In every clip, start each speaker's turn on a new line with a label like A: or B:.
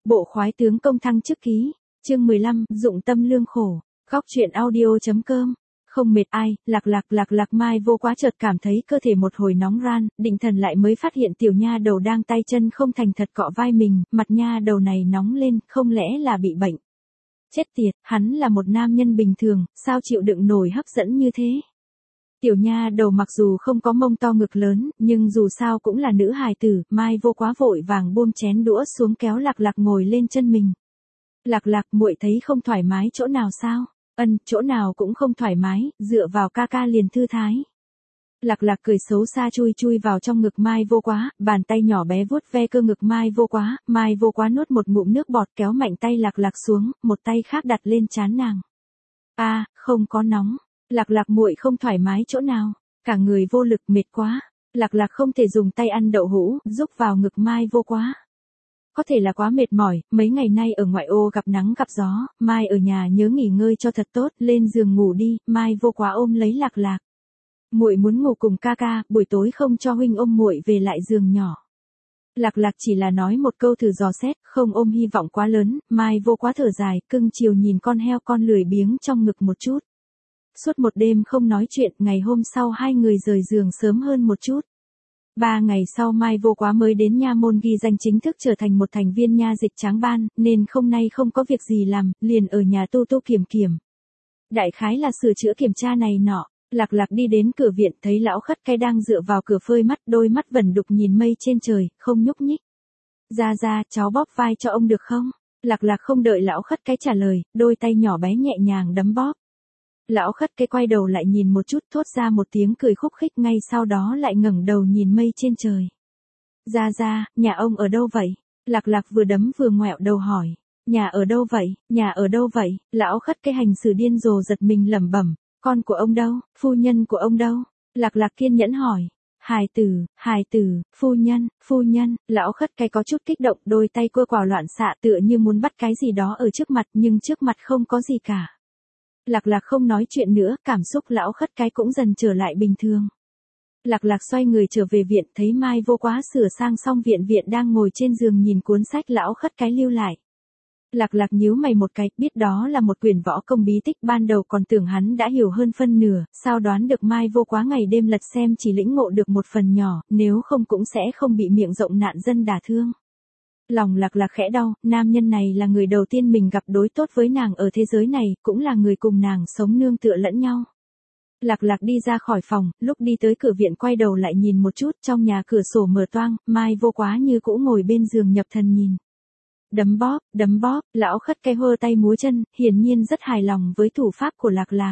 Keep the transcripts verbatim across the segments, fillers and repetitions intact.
A: Bộ khoái tướng công thăng chức ký, chương mười lăm, dụng tâm lương khổ, góc truyện audio.com. Không mệt ai, lạc lạc lạc lạc Mai Vô Quá chợt cảm thấy cơ thể một hồi nóng ran, định thần lại mới phát hiện tiểu nha đầu đang tay chân không thành thật cọ vai mình, mặt nha đầu này nóng lên, không lẽ là bị bệnh. Chết tiệt, hắn là một nam nhân bình thường, sao chịu đựng nổi hấp dẫn như thế. Tiểu nha đầu mặc dù không có mông to ngực lớn, nhưng dù sao cũng là nữ hài tử, Mai Vô Quá vội vàng buông chén đũa xuống kéo lạc lạc ngồi lên chân mình. Lạc lạc, muội thấy không thoải mái chỗ nào sao? Ân, chỗ nào cũng không thoải mái, dựa vào ca ca liền thư thái. Lạc lạc cười xấu xa chui chui vào trong ngực Mai Vô Quá, bàn tay nhỏ bé vuốt ve cơ ngực Mai Vô Quá, Mai Vô Quá nuốt một ngụm nước bọt kéo mạnh tay lạc lạc xuống, một tay khác đặt lên trán nàng. A, à, không có nóng. Lạc lạc muội không thoải mái chỗ nào, cả người vô lực mệt quá. Lạc lạc không thể dùng tay ăn đậu hũ, rúc vào ngực Mai Vô Quá. Có thể là quá mệt mỏi, mấy ngày nay ở ngoại ô gặp nắng gặp gió, Mai ở nhà nhớ nghỉ ngơi cho thật tốt, lên giường ngủ đi, Mai Vô Quá ôm lấy lạc lạc. Muội muốn ngủ cùng ca ca, buổi tối không cho huynh ôm muội về lại giường nhỏ. Lạc lạc chỉ là nói một câu thử dò xét, không ôm hy vọng quá lớn, Mai Vô Quá thở dài, cưng chiều nhìn con heo con lười biếng trong ngực một chút. Suốt một đêm không nói chuyện, ngày hôm sau hai người rời giường sớm hơn một chút. Ba ngày sau Mai Vô Quá mới đến nha môn ghi danh chính thức trở thành một thành viên nha dịch tráng ban, nên không nay không có việc gì làm, liền ở nhà tu tu kiểm kiểm. Đại khái là sửa chữa kiểm tra này nọ, lạc lạc đi đến cửa viện thấy lão khất cái đang dựa vào cửa phơi mắt, đôi mắt vẩn đục nhìn mây trên trời, không nhúc nhích. Ra ra, cháu bóp vai cho ông được không? Lạc lạc không đợi lão khất cái trả lời, đôi tay nhỏ bé nhẹ nhàng đấm bóp. Lão khất cái quay đầu lại nhìn một chút, thốt ra một tiếng cười khúc khích, ngay sau đó lại ngẩng đầu nhìn mây trên trời. Ra ra, nhà ông ở đâu vậy? Lạc lạc vừa đấm vừa ngoẹo đầu hỏi. Nhà ở đâu vậy, nhà ở đâu vậy? Lão khất cái hành xử điên rồ giật mình lẩm bẩm. Con của ông đâu, phu nhân của ông đâu? Lạc lạc kiên nhẫn hỏi. Hài tử, hài tử, phu nhân, phu nhân. Lão khất cái có chút kích động, đôi tay cua quào loạn xạ tựa như muốn bắt cái gì đó ở trước mặt, nhưng trước mặt không có gì cả. Lạc lạc không nói chuyện nữa, cảm xúc lão khất cái cũng dần trở lại bình thường. Lạc lạc xoay người trở về viện, thấy Mai Vô Quá sửa sang xong viện viện đang ngồi trên giường nhìn cuốn sách lão khất cái lưu lại. Lạc lạc nhíu mày một cái, biết đó là một quyển võ công bí tích, ban đầu còn tưởng hắn đã hiểu hơn phân nửa, sao đoán được Mai Vô Quá ngày đêm lật xem chỉ lĩnh ngộ được một phần nhỏ, nếu không cũng sẽ không bị miệng rộng nạn dân đả thương. Lòng lạc lạc khẽ đau, nam nhân này là người đầu tiên mình gặp đối tốt với nàng ở thế giới này, cũng là người cùng nàng sống nương tựa lẫn nhau. Lạc lạc đi ra khỏi phòng, lúc đi tới cửa viện quay đầu lại nhìn một chút, trong nhà cửa sổ mở toang, Mai Vô Quá như cũ ngồi bên giường nhập thần nhìn. Đấm bóp, đấm bóp, lão khất cái hơ tay múa chân, hiển nhiên rất hài lòng với thủ pháp của lạc lạc.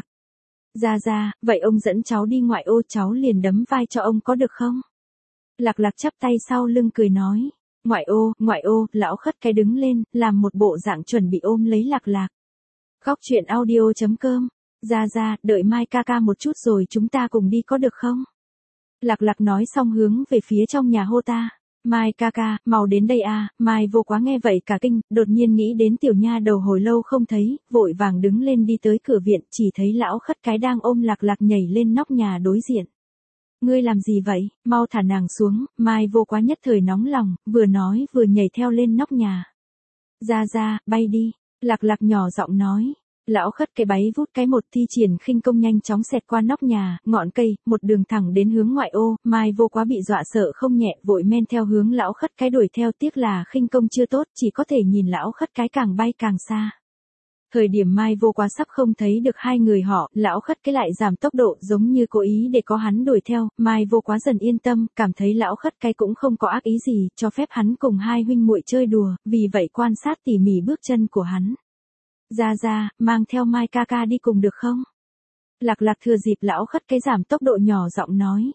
A: Ra ra, vậy ông dẫn cháu đi ngoại ô, cháu liền đấm vai cho ông có được không? Lạc lạc chắp tay sau lưng cười nói. Ngoại ô, ngoại ô, lão khất cái đứng lên, làm một bộ dạng chuẩn bị ôm lấy lạc lạc. Góc truyện audio.com. Ra ra, đợi Mai ca ca một chút rồi chúng ta cùng đi có được không? Lạc lạc nói xong hướng về phía trong nhà hô ta. Mai ca ca, mau đến đây à, Mai Vô Quá nghe vậy cả kinh, đột nhiên nghĩ đến tiểu nha đầu hồi lâu không thấy, vội vàng đứng lên đi tới cửa viện, chỉ thấy lão khất cái đang ôm lạc lạc nhảy lên nóc nhà đối diện. Ngươi làm gì vậy, mau thả nàng xuống, Mai Vô Quá nhất thời nóng lòng, vừa nói vừa nhảy theo lên nóc nhà. Ra ra, bay đi, lạc lạc nhỏ giọng nói. Lão khất cái báy vút cái một thi triển khinh công nhanh chóng xẹt qua nóc nhà, ngọn cây, một đường thẳng đến hướng ngoại ô, Mai Vô Quá bị dọa sợ không nhẹ, vội men theo hướng lão khất cái đuổi theo, tiếc là khinh công chưa tốt, chỉ có thể nhìn lão khất cái càng bay càng xa. Thời điểm Mai Vô Quá sắp không thấy được hai người họ, lão khất cái lại giảm tốc độ giống như cố ý để có hắn đuổi theo, Mai Vô Quá dần yên tâm, cảm thấy lão khất cái cũng không có ác ý gì, cho phép hắn cùng hai huynh muội chơi đùa, vì vậy quan sát tỉ mỉ bước chân của hắn. Ra ra, mang theo Mai ca ca đi cùng được không? Lạc lạc thừa dịp lão khất cái giảm tốc độ nhỏ giọng nói.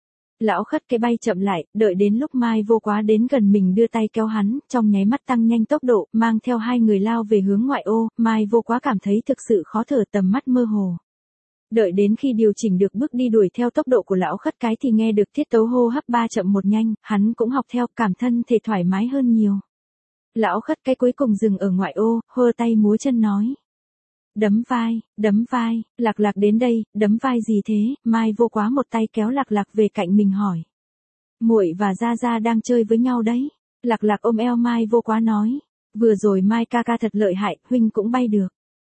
A: Lão khất cái bay chậm lại, đợi đến lúc Mai Vô Quá đến gần mình đưa tay kéo hắn, trong nháy mắt tăng nhanh tốc độ, mang theo hai người lao về hướng ngoại ô, Mai Vô Quá cảm thấy thực sự khó thở, tầm mắt mơ hồ. Đợi đến khi điều chỉnh được bước đi đuổi theo tốc độ của lão khất cái thì nghe được tiết tấu hô hấp ba chậm một nhanh, hắn cũng học theo, cảm thân thể thoải mái hơn nhiều. Lão khất cái cuối cùng dừng ở ngoại ô, hơ tay múa chân nói. Đấm vai, đấm vai, lạc lạc đến đây, đấm vai gì thế? Mai Vô Quá một tay kéo lạc lạc về cạnh mình hỏi. Muội và Gia Gia đang chơi với nhau đấy. Lạc lạc ôm eo Mai Vô Quá nói. Vừa rồi Mai ca ca thật lợi hại, huynh cũng bay được.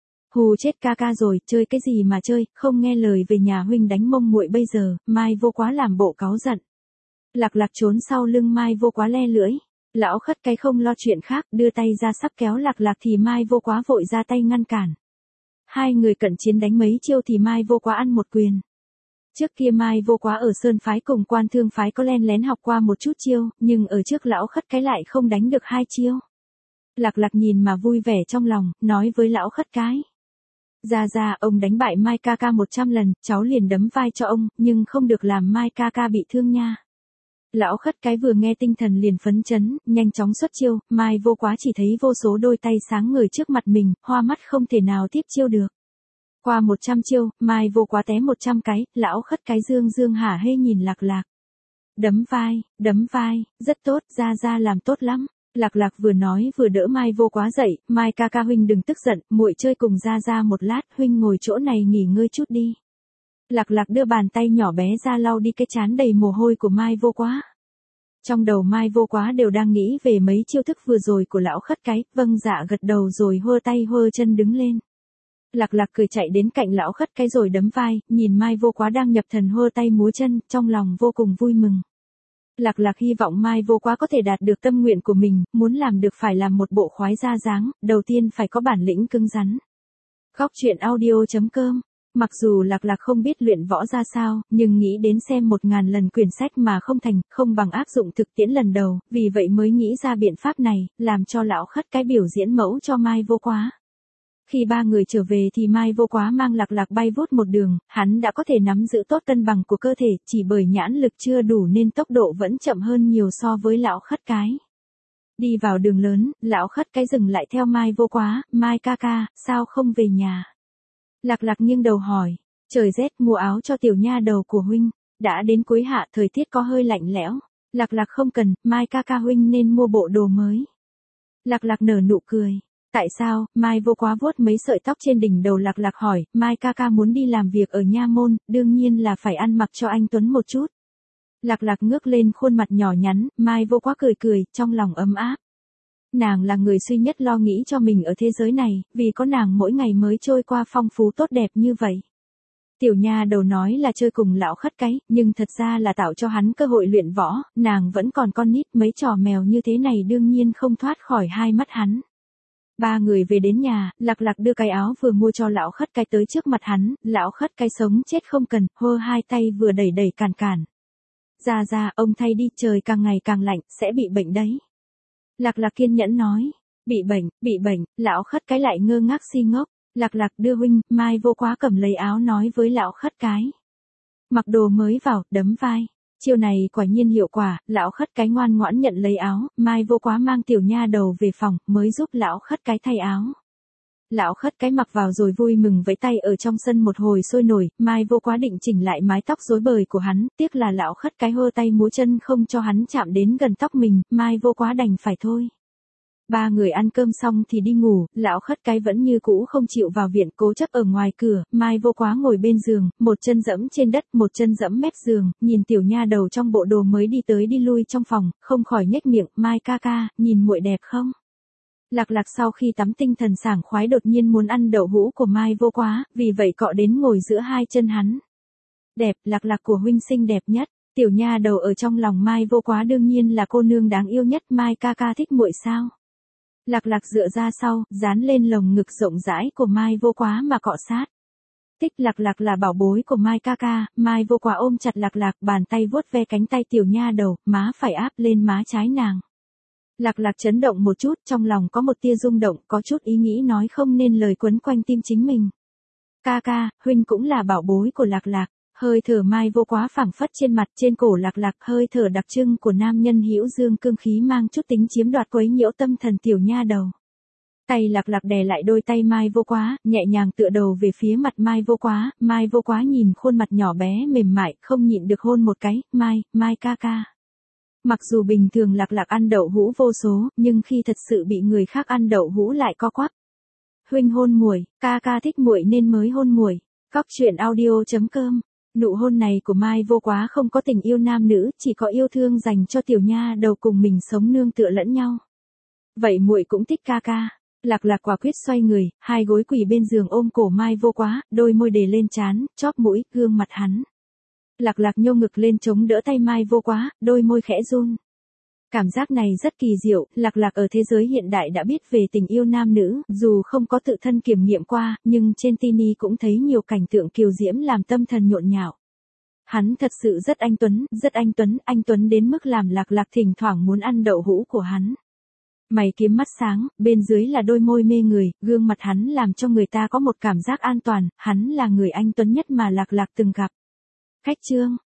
A: Hù chết ca ca rồi, chơi cái gì mà chơi, không nghe lời về nhà huynh đánh mông muội bây giờ, Mai Vô Quá làm bộ cáu giận. Lạc Lạc trốn sau lưng Mai Vô Quá le lưỡi. Lão Khất Cái không lo chuyện khác, đưa tay ra sắp kéo Lạc Lạc thì Mai Vô Quá vội ra tay ngăn cản. Hai người cận chiến đánh mấy chiêu thì Mai Vô Quá ăn một quyền. Trước kia Mai Vô Quá ở Sơn Phái cùng Quan Thương Phái có len lén học qua một chút chiêu, nhưng ở trước Lão Khất Cái lại không đánh được hai chiêu. Lạc Lạc nhìn mà vui vẻ trong lòng, nói với Lão Khất Cái. Ra ra, ông đánh bại Mai ca ca một trăm lần, cháu liền đấm vai cho ông, nhưng không được làm Mai ca ca bị thương nha. Lão Khất Cái vừa nghe tinh thần liền phấn chấn, nhanh chóng xuất chiêu, Mai Vô Quá chỉ thấy vô số đôi tay sáng ngời trước mặt mình, hoa mắt không thể nào tiếp chiêu được. Qua một trăm chiêu, Mai Vô Quá té một trăm cái, Lão Khất Cái dương dương hả hê nhìn Lạc Lạc. Đấm vai, đấm vai, rất tốt, ra ra làm tốt lắm. Lạc Lạc vừa nói vừa đỡ Mai Vô Quá dậy, Mai ca ca huynh đừng tức giận, muội chơi cùng ra ra một lát, huynh ngồi chỗ này nghỉ ngơi chút đi. Lạc Lạc đưa bàn tay nhỏ bé ra lau đi cái trán đầy mồ hôi của Mai Vô Quá. Trong đầu Mai Vô Quá đều đang nghĩ về mấy chiêu thức vừa rồi của Lão Khất Cái, vâng dạ gật đầu rồi hơ tay hơ chân đứng lên. Lạc Lạc cười chạy đến cạnh Lão Khất Cái rồi đấm vai, nhìn Mai Vô Quá đang nhập thần hơ tay múa chân, trong lòng vô cùng vui mừng. Lạc Lạc hy vọng Mai Vô Quá có thể đạt được tâm nguyện của mình, muốn làm được phải làm một bộ khoái ra dáng, đầu tiên phải có bản lĩnh cứng rắn. Góc truyện audio chấm com. Mặc dù Lạc Lạc không biết luyện võ ra sao, nhưng nghĩ đến xem một ngàn lần quyển sách mà không thành, không bằng áp dụng thực tiễn lần đầu, vì vậy mới nghĩ ra biện pháp này, làm cho Lão Khất Cái biểu diễn mẫu cho Mai Vô Quá. Khi ba người trở về thì Mai Vô Quá mang Lạc Lạc bay vút một đường, hắn đã có thể nắm giữ tốt cân bằng của cơ thể, chỉ bởi nhãn lực chưa đủ nên tốc độ vẫn chậm hơn nhiều so với Lão Khất Cái. Đi vào đường lớn, Lão Khất Cái dừng lại theo Mai Vô Quá, Mai ca ca, sao không về nhà? Lạc Lạc nghiêng đầu hỏi, trời rét mua áo cho tiểu nha đầu của huynh, đã đến cuối hạ thời tiết có hơi lạnh lẽo. Lạc Lạc không cần, Mai ca ca huynh nên mua bộ đồ mới. Lạc Lạc nở nụ cười. Tại sao? Mai Vô Quá vuốt mấy sợi tóc trên đỉnh đầu Lạc Lạc hỏi, Mai ca ca muốn đi làm việc ở nha môn, đương nhiên là phải ăn mặc cho anh tuấn một chút. Lạc Lạc ngước lên khuôn mặt nhỏ nhắn, Mai Vô Quá cười cười, trong lòng ấm áp. Nàng là người duy nhất lo nghĩ cho mình ở thế giới này, vì có nàng mỗi ngày mới trôi qua phong phú tốt đẹp như vậy. Tiểu nha đầu nói là chơi cùng Lão Khất Cái, nhưng thật ra là tạo cho hắn cơ hội luyện võ, nàng vẫn còn con nít, mấy trò mèo như thế này đương nhiên không thoát khỏi hai mắt hắn. Ba người về đến nhà, Lạc Lạc đưa cái áo vừa mua cho Lão Khất Cái tới trước mặt hắn, Lão Khất Cái sống chết không cần, hơ hai tay vừa đẩy đẩy cản cản. Ra ra, ông thay đi, trời càng ngày càng lạnh, sẽ bị bệnh đấy. Lạc Lạc kiên nhẫn nói, bị bệnh, bị bệnh, Lão Khất Cái lại ngơ ngác si ngốc. Lạc Lạc đưa huynh, Mai Vô Quá cầm lấy áo nói với Lão Khất Cái. Mặc đồ mới vào, đấm vai. Chiêu này quả nhiên hiệu quả, Lão Khất Cái ngoan ngoãn nhận lấy áo, Mai Vô Quá mang tiểu nha đầu về phòng, mới giúp Lão Khất Cái thay áo. Lão Khất Cái mặc vào rồi vui mừng vẫy tay ở trong sân một hồi sôi nổi, Mai Vô Quá định chỉnh lại mái tóc rối bời của hắn, tiếc là Lão Khất Cái hơ tay múa chân không cho hắn chạm đến gần tóc mình, Mai Vô Quá đành phải thôi. Ba người ăn cơm xong thì đi ngủ, Lão Khất Cái vẫn như cũ không chịu vào viện, cố chấp ở ngoài cửa, Mai Vô Quá ngồi bên giường, một chân dẫm trên đất, một chân dẫm mép giường, nhìn tiểu nha đầu trong bộ đồ mới đi tới đi lui trong phòng, không khỏi nhếch miệng, Mai ca ca, nhìn muội đẹp không? Lạc Lạc sau khi tắm tinh thần sảng khoái đột nhiên muốn ăn đậu hũ của Mai Vô Quá, vì vậy cọ đến ngồi giữa hai chân hắn. Đẹp, Lạc Lạc của huynh xinh đẹp nhất. Tiểu nha đầu ở trong lòng Mai Vô Quá đương nhiên là cô nương đáng yêu nhất, Mai ca ca thích muội sao? Lạc Lạc dựa ra sau, dán lên lồng ngực rộng rãi của Mai Vô Quá mà cọ sát. Thích, Lạc Lạc là bảo bối của Mai ca ca, Mai Vô Quá ôm chặt Lạc Lạc, bàn tay vuốt ve cánh tay tiểu nha đầu, má phải áp lên má trái nàng. Lạc Lạc chấn động một chút, trong lòng có một tia rung động, có chút ý nghĩ nói không nên lời quấn quanh tim chính mình. Ca ca, huynh cũng là bảo bối của Lạc Lạc. Hơi thở Mai Vô Quá phảng phất trên mặt, trên cổ Lạc Lạc, hơi thở đặc trưng của nam nhân hữu dương cương khí mang chút tính chiếm đoạt quấy nhiễu tâm thần tiểu nha đầu. Tay Lạc Lạc đè lại đôi tay Mai Vô Quá, nhẹ nhàng tựa đầu về phía mặt Mai Vô Quá, Mai Vô Quá nhìn khuôn mặt nhỏ bé mềm mại, không nhịn được hôn một cái, Mai, Mai ca ca. Mặc dù bình thường Lạc Lạc ăn đậu hũ vô số, nhưng khi thật sự bị người khác ăn đậu hũ lại co quắp. Huynh hôn muội, ca ca thích muội nên mới hôn muội. Góc truyện audio chấm com. Nụ hôn này của Mai Vô Quá không có tình yêu nam nữ, chỉ có yêu thương dành cho tiểu nha đầu cùng mình sống nương tựa lẫn nhau. Vậy muội cũng thích ca ca. Lạc Lạc quả quyết xoay người, hai gối quỳ bên giường ôm cổ Mai Vô Quá, đôi môi đề lên trán, chóp mũi, gương mặt hắn. Lạc Lạc nhô ngực lên chống đỡ tay Mai Vô Quá, đôi môi khẽ run. Cảm giác này rất kỳ diệu, Lạc Lạc ở thế giới hiện đại đã biết về tình yêu nam nữ, dù không có tự thân kiểm nghiệm qua, nhưng trên ti vi cũng thấy nhiều cảnh tượng kiều diễm làm tâm thần nhộn nhạo. Hắn thật sự rất anh tuấn, rất anh tuấn, anh tuấn đến mức làm Lạc Lạc thỉnh thoảng muốn ăn đậu hũ của hắn. Mày kiếm mắt sáng, bên dưới là đôi môi mê người, gương mặt hắn làm cho người ta có một cảm giác an toàn, hắn là người anh tuấn nhất mà Lạc Lạc từng gặp. Khách chương